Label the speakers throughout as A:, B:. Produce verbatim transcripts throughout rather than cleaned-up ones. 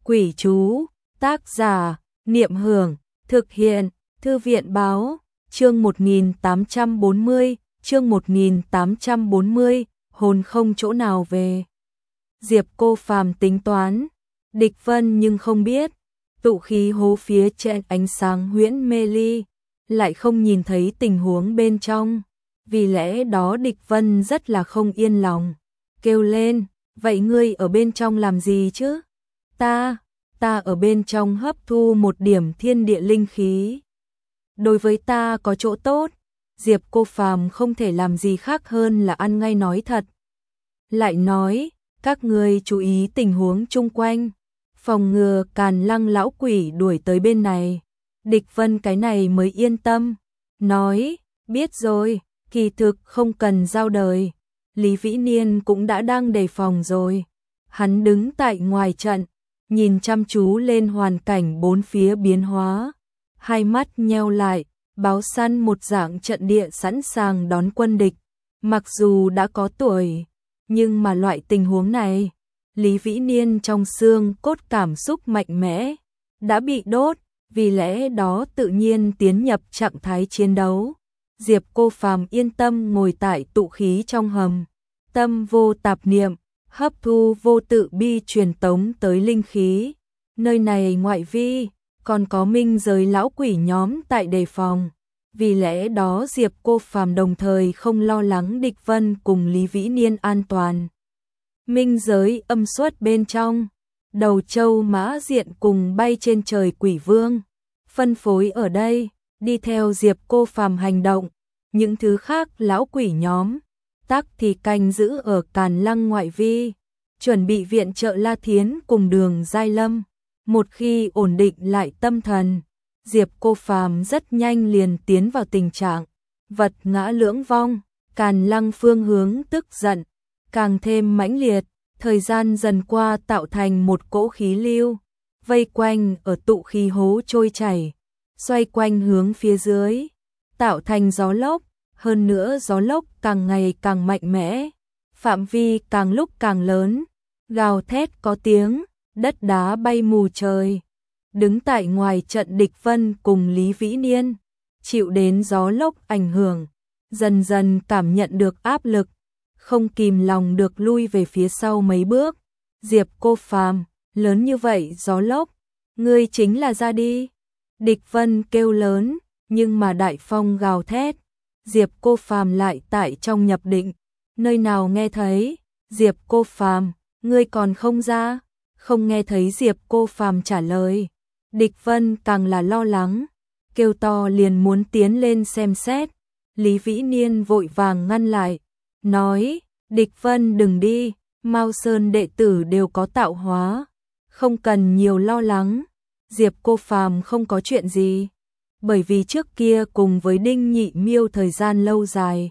A: Quỷ chú, tác giả, Niệm Hưởng, thực hiện, Thư viện báo, chương một nghìn tám trăm bốn mươi, chương một nghìn tám trăm bốn mươi, hồn không chỗ nào về. Diệp Cô Phàm tính toán, Địch Vân nhưng không biết, tụ khí hố phía trên ánh sáng huyễn mê ly, lại không nhìn thấy tình huống bên trong, vì lẽ đó Địch Vân rất là không yên lòng, kêu lên, vậy ngươi ở bên trong làm gì chứ? Ta, ta ở bên trong hấp thu một điểm thiên địa linh khí. Đối với ta có chỗ tốt, Diệp Cô Phàm không thể làm gì khác hơn là ăn ngay nói thật. Lại nói, các ngươi chú ý tình huống chung quanh, phòng ngừa Càn Lăng lão quỷ đuổi tới bên này. Địch Vân cái này mới yên tâm, nói, biết rồi, kỳ thực không cần giao đời. Lý Vĩ Niên cũng đã đang đề phòng rồi. Hắn đứng tại ngoài trận, nhìn chăm chú lên hoàn cảnh bốn phía biến hóa, hai mắt nheo lại, báo săn một dạng trận địa sẵn sàng đón quân địch. Mặc dù đã có tuổi, nhưng mà loại tình huống này, Lý Vĩ Niên trong xương cốt cảm xúc mạnh mẽ, đã bị đốt, vì lẽ đó tự nhiên tiến nhập trạng thái chiến đấu. Diệp Cô Phàm yên tâm ngồi tại tụ khí trong hầm, tâm vô tạp niệm, hấp thu vô tự bi truyền tống tới linh khí. Nơi này ngoại vi, còn có minh giới lão quỷ nhóm tại đề phòng. Vì lẽ đó Diệp Cô Phàm đồng thời không lo lắng Địch Vân cùng Lý Vĩ Niên an toàn. Minh giới âm xuất bên trong, đầu châu mã diện cùng bay trên trời quỷ vương, phân phối ở đây, đi theo Diệp Cô Phàm hành động. Những thứ khác lão quỷ nhóm, tắc thì canh giữ ở Càn Lăng ngoại vi, chuẩn bị viện trợ La Thiến cùng Đường Giai Lâm. Một khi ổn định lại tâm thần, Diệp Cô Phàm rất nhanh liền tiến vào tình trạng vật ngã lưỡng vong. Càn Lăng phương hướng tức giận càng thêm mãnh liệt, thời gian dần qua tạo thành một cỗ khí lưu, vây quanh ở tụ khí hố trôi chảy, xoay quanh hướng phía dưới, tạo thành gió lốc. Hơn nữa gió lốc càng ngày càng mạnh mẽ, phạm vi càng lúc càng lớn, gào thét có tiếng, đất đá bay mù trời. Đứng tại ngoài trận Địch Vân cùng Lý Vĩ Niên, chịu đến gió lốc ảnh hưởng, dần dần cảm nhận được áp lực, không kìm lòng được lui về phía sau mấy bước. Diệp Cô Phàm, lớn như vậy gió lốc, ngươi chính là ra đi. Địch Vân kêu lớn, nhưng mà đại phong gào thét, Diệp Cô Phàm lại tại trong nhập định, nơi nào nghe thấy. Diệp Cô Phàm, ngươi còn không ra? Không nghe thấy Diệp Cô Phàm trả lời, Địch Vân càng là lo lắng, kêu to liền muốn tiến lên xem xét. Lý Vĩ Niên vội vàng ngăn lại, nói, Địch Vân đừng đi, Mao Sơn đệ tử đều có tạo hóa, không cần nhiều lo lắng. Diệp Cô Phàm không có chuyện gì, bởi vì trước kia cùng với Đinh Nhị Miêu thời gian lâu dài.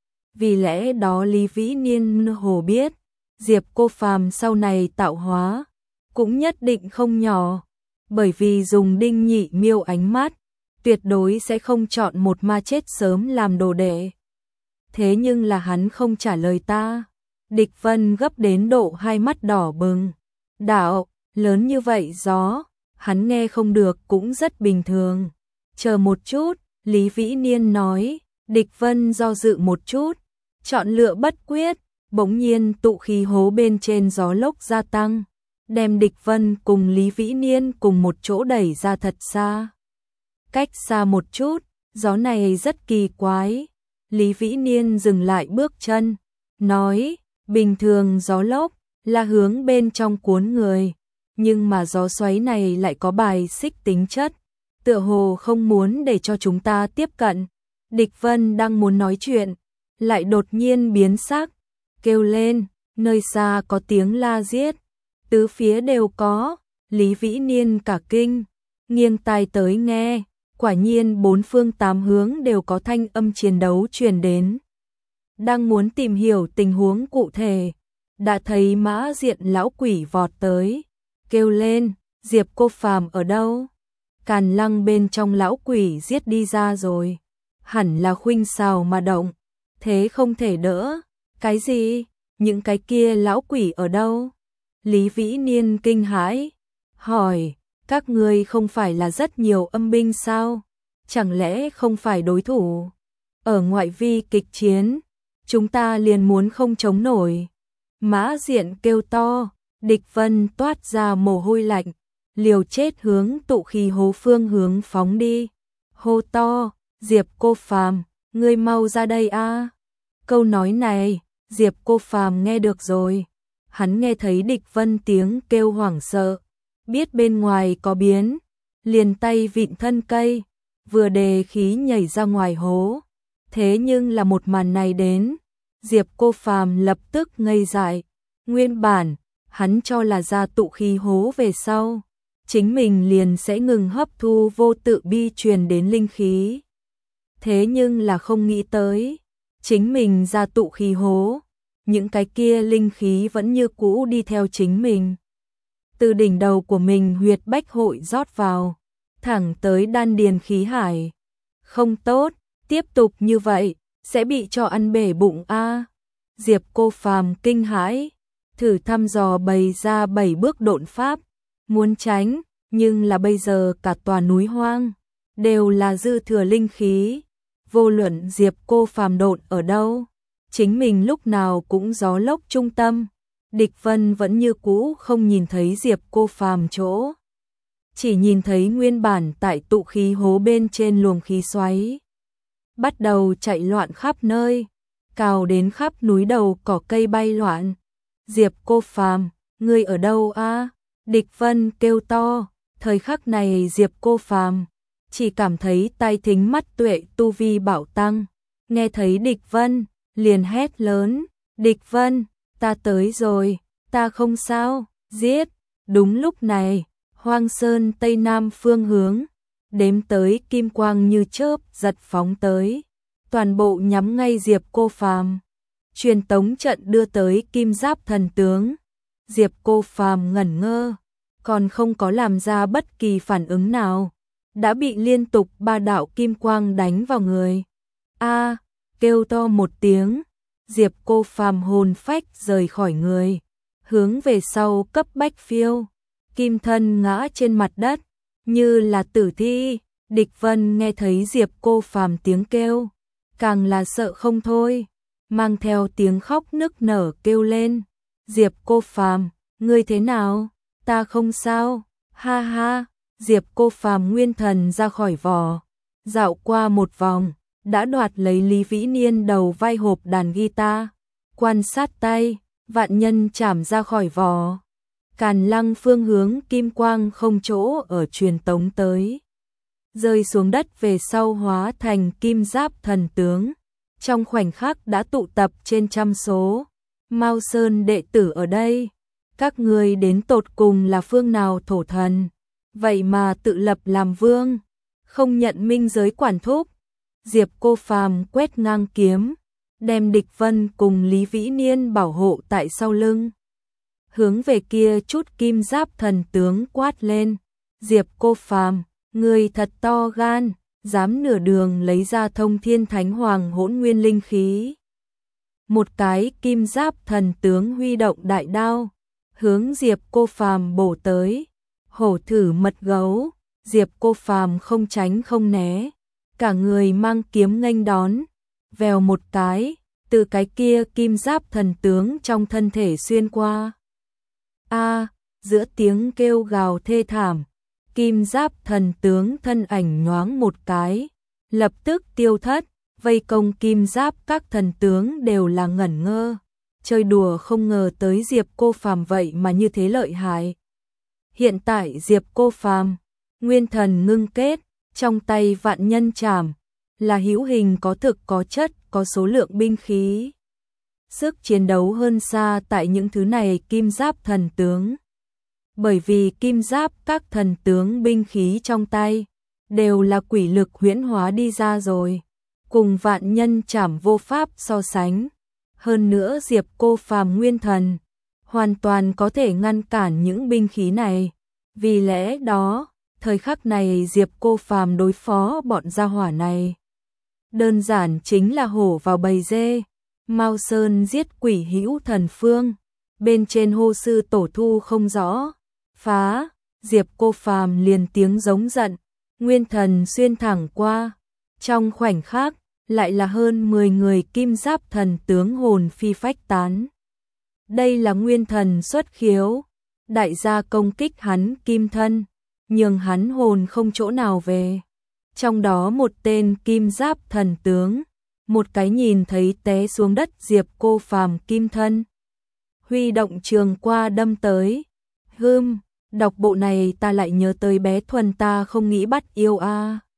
A: Vì lẽ đó Lý Vĩ Niên hồ biết, Diệp Cô Phàm sau này tạo hóa cũng nhất định không nhỏ, bởi vì dùng Đinh Nhị Miêu ánh mắt, tuyệt đối sẽ không chọn một ma chết sớm làm đồ đệ. Thế nhưng là hắn không trả lời ta. Địch Vân gấp đến độ hai mắt đỏ bừng. Đạo, lớn như vậy gió, hắn nghe không được cũng rất bình thường. Chờ một chút, Lý Vĩ Niên nói. Địch Vân do dự một chút, chọn lựa bất quyết, bỗng nhiên tụ khí hố bên trên gió lốc gia tăng, đem Địch Vân cùng Lý Vĩ Niên cùng một chỗ đẩy ra thật xa. Cách xa một chút, gió này rất kỳ quái. Lý Vĩ Niên dừng lại bước chân, nói, bình thường gió lốc là hướng bên trong cuốn người, nhưng mà gió xoáy này lại có bài xích tính chất, tựa hồ không muốn để cho chúng ta tiếp cận. Địch Vân đang muốn nói chuyện, lại đột nhiên biến sắc, kêu lên, nơi xa có tiếng la giết, tứ phía đều có. Lý Vĩ Niên cả kinh, nghiêng tai tới nghe, quả nhiên bốn phương tám hướng đều có thanh âm chiến đấu truyền đến. Đang muốn tìm hiểu tình huống cụ thể, đã thấy mã diện lão quỷ vọt tới, kêu lên, Diệp Cô Phàm ở đâu? Càn Lăng bên trong lão quỷ giết đi ra rồi, hẳn là khuynh xào mà động, thế không thể đỡ. Cái gì? Những cái kia lão quỷ ở đâu? Lý Vĩ Niên kinh hãi, hỏi, các ngươi không phải là rất nhiều âm binh sao? Chẳng lẽ không phải đối thủ? Ở ngoại vi kịch chiến, chúng ta liền muốn không chống nổi. Mã Diện kêu to, Địch Vân toát ra mồ hôi lạnh, liều chết hướng tụ khí hố phương hướng phóng đi. Hô to, Diệp Cô Phàm, ngươi mau ra đây a. Câu nói này, Diệp Cô Phàm nghe được rồi. Hắn nghe thấy Địch Vân tiếng kêu hoảng sợ, biết bên ngoài có biến, liền tay vịn thân cây, vừa đề khí nhảy ra ngoài hố. Thế nhưng là một màn này đến, Diệp Cô Phàm lập tức ngây dại. Nguyên bản, hắn cho là ra tụ khí hố về sau, chính mình liền sẽ ngừng hấp thu vô tự bi truyền đến linh khí. Thế nhưng là không nghĩ tới, chính mình ra tụ khí hố, những cái kia linh khí vẫn như cũ đi theo chính mình. Từ đỉnh đầu của mình huyệt bách hội rót vào, thẳng tới đan điền khí hải. Không tốt, tiếp tục như vậy, sẽ bị cho ăn bể bụng a. Diệp Cô Phàm kinh hãi, thử thăm dò bày ra bảy bước độn pháp, muốn tránh, nhưng là bây giờ cả tòa núi hoang đều là dư thừa linh khí, vô luận Diệp Cô Phàm độn ở đâu, chính mình lúc nào cũng gió lốc trung tâm. Địch Vân vẫn như cũ không nhìn thấy Diệp Cô Phàm chỗ, chỉ nhìn thấy nguyên bản tại tụ khí hố bên trên luồng khí xoáy bắt đầu chạy loạn khắp nơi, cào đến khắp núi đầu cỏ cây bay loạn. Diệp Cô Phàm, ngươi ở đâu a? Địch Vân kêu to. Thời khắc này Diệp Cô Phàm chỉ cảm thấy tai thính mắt tuệ tu vi bảo tăng, nghe thấy Địch Vân liền hét lớn, Địch Vân, ta tới rồi, ta không sao, giết. Đúng lúc này, Hoang Sơn Tây Nam phương hướng, đếm tới kim quang như chớp giật phóng tới, toàn bộ nhắm ngay Diệp Cô Phàm. Truyền tống trận đưa tới Kim Giáp thần tướng. Diệp Cô Phàm ngẩn ngơ, còn không có làm ra bất kỳ phản ứng nào, đã bị liên tục ba đạo kim quang đánh vào người. A, kêu to một tiếng, Diệp Cô Phàm hồn phách rời khỏi người, hướng về sau cấp bách phiêu, kim thân ngã trên mặt đất, như là tử thi. Địch Vân nghe thấy Diệp Cô Phàm tiếng kêu, càng là sợ không thôi, mang theo tiếng khóc nức nở kêu lên, Diệp Cô Phàm, ngươi thế nào? Ta không sao, ha ha. Diệp Cô Phàm nguyên thần ra khỏi vỏ, dạo qua một vòng, đã đoạt lấy Lý Vĩ Niên đầu vai hộp đàn guitar, quan sát tay, vạn nhân chảm ra khỏi vỏ. Càn Lăng phương hướng kim quang không chỗ ở truyền tống tới, rơi xuống đất về sau hóa thành Kim Giáp thần tướng, trong khoảnh khắc đã tụ tập trên trăm số. Mao Sơn đệ tử ở đây, các ngươi đến tột cùng là phương nào thổ thần, vậy mà tự lập làm vương, không nhận minh giới quản thúc. Diệp Cô Phàm quét ngang kiếm, đem Địch Vân cùng Lý Vĩ Niên bảo hộ tại sau lưng, hướng về kia chút Kim Giáp thần tướng quát lên, Diệp Cô Phàm, ngươi thật to gan, dám nửa đường lấy ra Thông Thiên Thánh Hoàng hỗn nguyên linh khí. Một cái Kim Giáp thần tướng huy động đại đao, hướng Diệp Cô Phàm bổ tới. Hổ thử mật gấu, Diệp Cô Phàm không tránh không né, cả người mang kiếm nghênh đón, vèo một cái, từ cái kia Kim Giáp thần tướng trong thân thể xuyên qua. A, giữa tiếng kêu gào thê thảm, Kim Giáp thần tướng thân ảnh nhoáng một cái, lập tức tiêu thất. Vây công Kim Giáp các thần tướng đều là ngẩn ngơ, chơi đùa không ngờ tới Diệp Cô Phàm vậy mà như thế lợi hại. Hiện tại Diệp Cô Phàm nguyên thần ngưng kết, trong tay vạn nhân trảm, là hữu hình có thực có chất, có số lượng binh khí. Sức chiến đấu hơn xa tại những thứ này Kim Giáp thần tướng. Bởi vì Kim Giáp các thần tướng binh khí trong tay đều là quỷ lực huyễn hóa đi ra rồi, cùng vạn nhân trảm vô pháp so sánh. Hơn nữa Diệp Cô Phàm nguyên thần hoàn toàn có thể ngăn cản những binh khí này. Vì lẽ đó, thời khắc này Diệp Cô Phàm đối phó bọn gia hỏa này, đơn giản chính là hổ vào bầy dê. Mao Sơn giết quỷ hữu thần phương, bên trên hô sư tổ thu không rõ, phá, Diệp Cô Phàm liền tiếng giống giận, nguyên thần xuyên thẳng qua. Trong khoảnh khắc, lại là hơn mười người kim giáp thần tướng hồn phi phách tán. Đây là nguyên thần xuất khiếu, đại gia công kích hắn kim thân, nhưng hắn hồn không chỗ nào về. Trong đó một tên kim giáp thần tướng, một cái nhìn thấy té xuống đất Diệp Cô Phàm kim thân, huy động trường qua đâm tới. Hừm, đọc bộ này ta lại nhớ tới bé Thuần ta không nghĩ bắt yêu a.